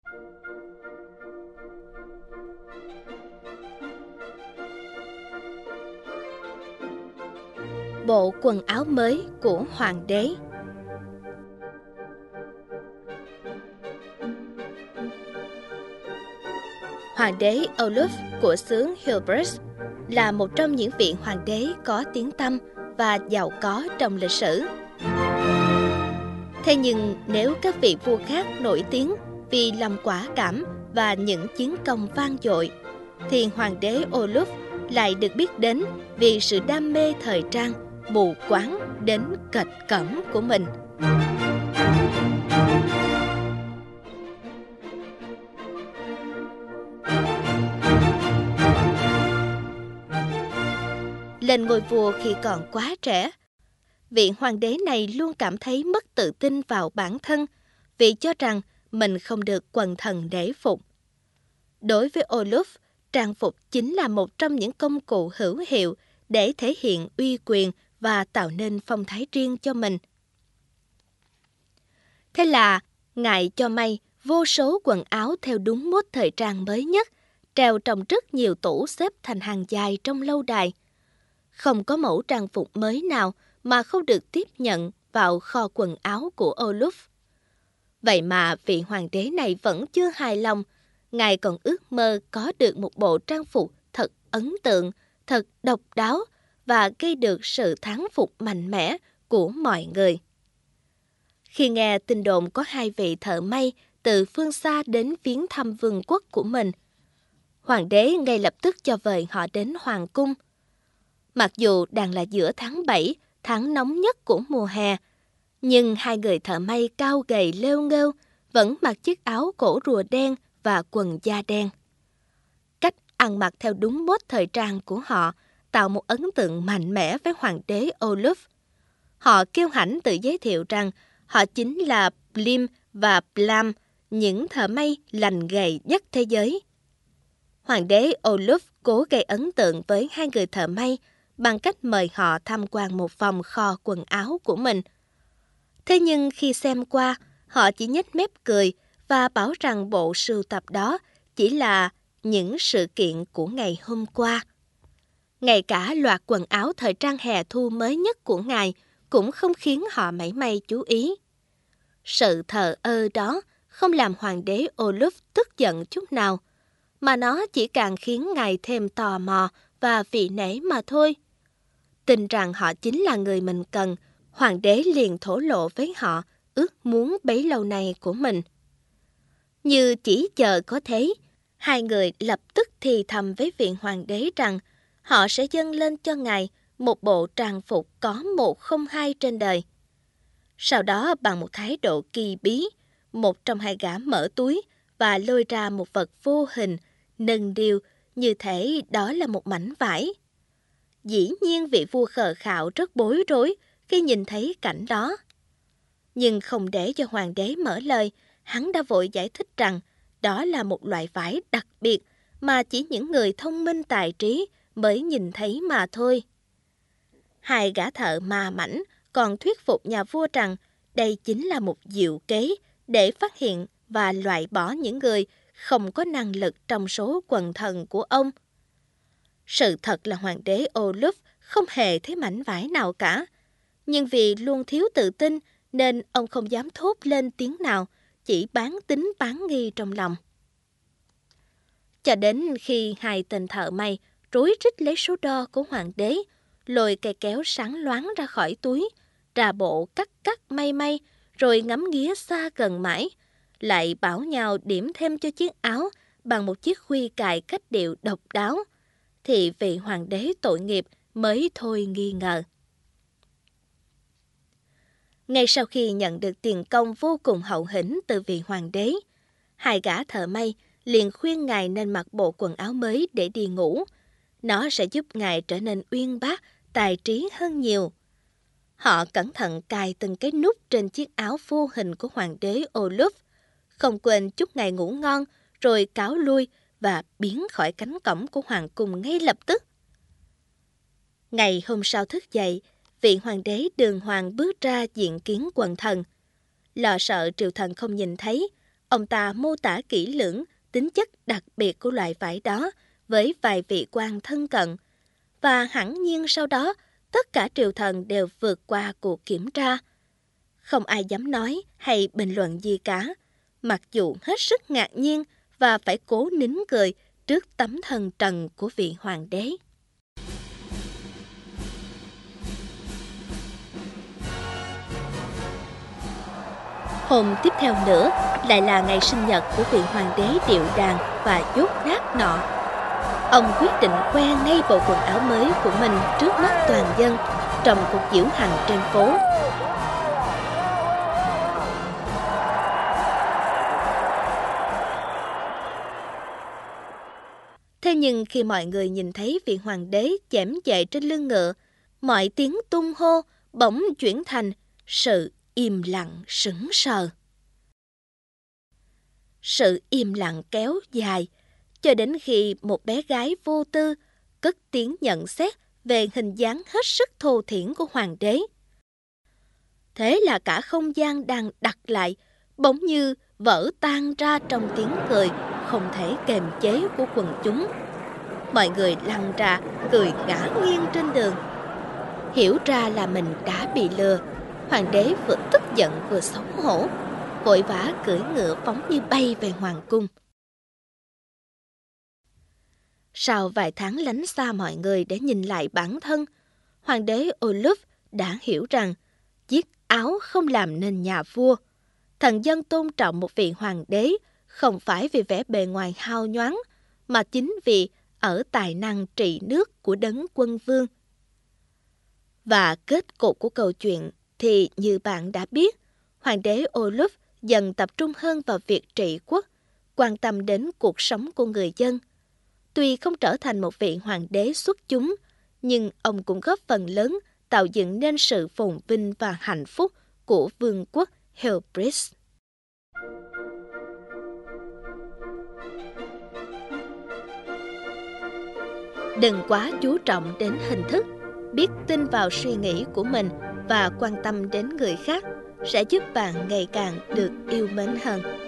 Bộ quần áo mới của hoàng đế. Hoàng đế Oluf của xứ Hilbert là một trong những vị hoàng đế có tiếng tăm và giàu có trong lịch sử. Thế nhưng nếu các vị vua khác nổi tiếng vì lòng quả cảm và những chiến công vang dội, thì hoàng đế Oluf lại được biết đến vì sự đam mê thời trang mù quáng đến kệch cẫm của mình. Lên ngôi vua khi còn quá trẻ, vị hoàng đế này luôn cảm thấy mất tự tin vào bản thân vì cho rằng mình không được quần thần nể phục. Đối với Oluf, trang phục chính là một trong những công cụ hữu hiệu để thể hiện uy quyền và tạo nên phong thái riêng cho mình. Thế là, ngài cho may vô số quần áo theo đúng mốt thời trang mới nhất, treo trong rất nhiều tủ xếp thành hàng dài trong lâu đài. Không có mẫu trang phục mới nào mà không được tiếp nhận vào kho quần áo của Oluf. Vậy mà vị hoàng đế này vẫn chưa hài lòng. Ngài còn ước mơ có được một bộ trang phục thật ấn tượng, thật độc đáo và gây được sự thán phục mạnh mẽ của mọi người. Khi nghe tin đồn có hai vị thợ may từ phương xa đến viếng thăm vương quốc của mình, hoàng đế ngay lập tức cho vời họ đến hoàng cung. Mặc dù đang là giữa tháng 7, tháng nóng nhất của mùa hè, nhưng hai người thợ may cao gầy lêu nghêu vẫn mặc chiếc áo cổ rùa đen và quần da đen. Cách ăn mặc theo đúng mốt thời trang của họ tạo một ấn tượng mạnh mẽ với hoàng đế Oluf. Họ kiêu hãnh tự giới thiệu rằng họ chính là Blim và Blam, những thợ may lành nghề nhất thế giới. Hoàng đế Oluf cố gây ấn tượng với hai người thợ may bằng cách mời họ tham quan một vòng kho quần áo của mình. Thế nhưng khi xem qua, họ chỉ nhếch mép cười và bảo rằng bộ sưu tập đó chỉ là những sự kiện của ngày hôm qua. Ngay cả loạt quần áo thời trang hè thu mới nhất của ngài cũng không khiến họ mảy may chú ý. Sự thờ ơ đó không làm hoàng đế Oluf tức giận chút nào, mà nó chỉ càng khiến ngài thêm tò mò và vị nể mà thôi. Tin rằng họ chính là người mình cần, hoàng đế liền thổ lộ với họ ước muốn bấy lâu nay của mình. Như chỉ chờ có thế, hai người lập tức thì thầm với vị hoàng đế rằng họ sẽ dâng lên cho ngài một bộ trang phục có một không hai trên đời. Sau đó bằng một thái độ kỳ bí, một trong hai gã mở túi và lôi ra một vật vô hình, nâng niu như thể đó là một mảnh vải. Dĩ nhiên vị vua khờ khạo rất bối rối khi nhìn thấy cảnh đó. Nhưng không để cho hoàng đế mở lời, hắn đã vội giải thích rằng đó là một loại vải đặc biệt mà chỉ những người thông minh tài trí mới nhìn thấy mà thôi. Hai gã thợ ma mãnh còn thuyết phục nhà vua rằng đây chính là một diệu kế để phát hiện và loại bỏ những người không có năng lực trong số quần thần của ông. Sự thật là hoàng đế Oluf không hề thấy mảnh vải nào cả, nhưng vì luôn thiếu tự tin nên ông không dám thốt lên tiếng nào, chỉ bán tín bán nghi trong lòng. Cho đến khi hai tên thợ may rối rít lấy số đo của hoàng đế, lôi cây kéo sáng loáng ra khỏi túi, trà bộ cắt may, rồi ngắm nghía xa gần mãi, lại bảo nhau điểm thêm cho chiếc áo bằng một chiếc khuy cài cách điệu độc đáo, thì vị hoàng đế tội nghiệp mới thôi nghi ngờ. Ngay sau khi nhận được tiền công vô cùng hậu hĩnh từ vị hoàng đế, hai gã thợ may liền khuyên ngài nên mặc bộ quần áo mới để đi ngủ. Nó sẽ giúp ngài trở nên uyên bác, tài trí hơn nhiều. Họ cẩn thận cài từng cái nút trên chiếc áo vô hình của hoàng đế Oluf, không quên chúc ngài ngủ ngon, rồi cáo lui và biến khỏi cánh cổng của hoàng cung ngay lập tức. Ngày hôm sau thức dậy, vị hoàng đế đường hoàng bước ra diện kiến quần thần. Lo sợ triều thần không nhìn thấy, Ông ta mô tả kỹ lưỡng tính chất đặc biệt của loại vải đó với vài vị quan thân cận, và hẳn nhiên sau đó tất cả triều thần đều vượt qua cuộc kiểm tra. Không ai dám nói hay bình luận gì cả, mặc dù hết sức ngạc nhiên và phải cố nín cười trước tấm thân trần của vị hoàng đế. Hôm tiếp theo nữa lại là ngày sinh nhật của vị hoàng đế điệu đàn và dốt nát nọ. Ông quyết định khoe ngay bộ quần áo mới của mình trước mắt toàn dân trong cuộc diễu hành trên phố. Thế nhưng khi mọi người nhìn thấy vị hoàng đế chễm chệ trên lưng ngựa, mọi tiếng tung hô bỗng chuyển thành sự im lặng sững sờ. Sự im lặng kéo dài, cho đến khi một bé gái vô tư cất tiếng nhận xét về hình dáng hết sức thô thiển của hoàng đế. Thế là cả không gian đang đặt lại, bỗng như vỡ tan ra trong tiếng cười không thể kềm chế của quần chúng. Mọi người lăn ra, cười ngã nghiêng trên đường. Hiểu ra là mình đã bị lừa, hoàng đế vừa tức giận vừa xấu hổ, vội vã cưỡi ngựa phóng như bay về hoàng cung. Sau vài tháng lánh xa mọi người để nhìn lại bản thân, hoàng đế Olaf đã hiểu rằng chiếc áo không làm nên nhà vua. Thần dân tôn trọng một vị hoàng đế không phải vì vẻ bề ngoài hao nhoáng, mà chính vì ở tài năng trị nước của đấng quân vương. Và kết cục của câu chuyện thì như bạn đã biết, hoàng đế Olaf dần tập trung hơn vào việc trị quốc, quan tâm đến cuộc sống của người dân. Tuy không trở thành một vị hoàng đế xuất chúng, nhưng ông cũng góp phần lớn tạo dựng nên sự phồn vinh và hạnh phúc của vương quốc Helbridge. Đừng quá chú trọng đến hình thức, biết tin vào suy nghĩ của mình và quan tâm đến người khác sẽ giúp bạn ngày càng được yêu mến hơn.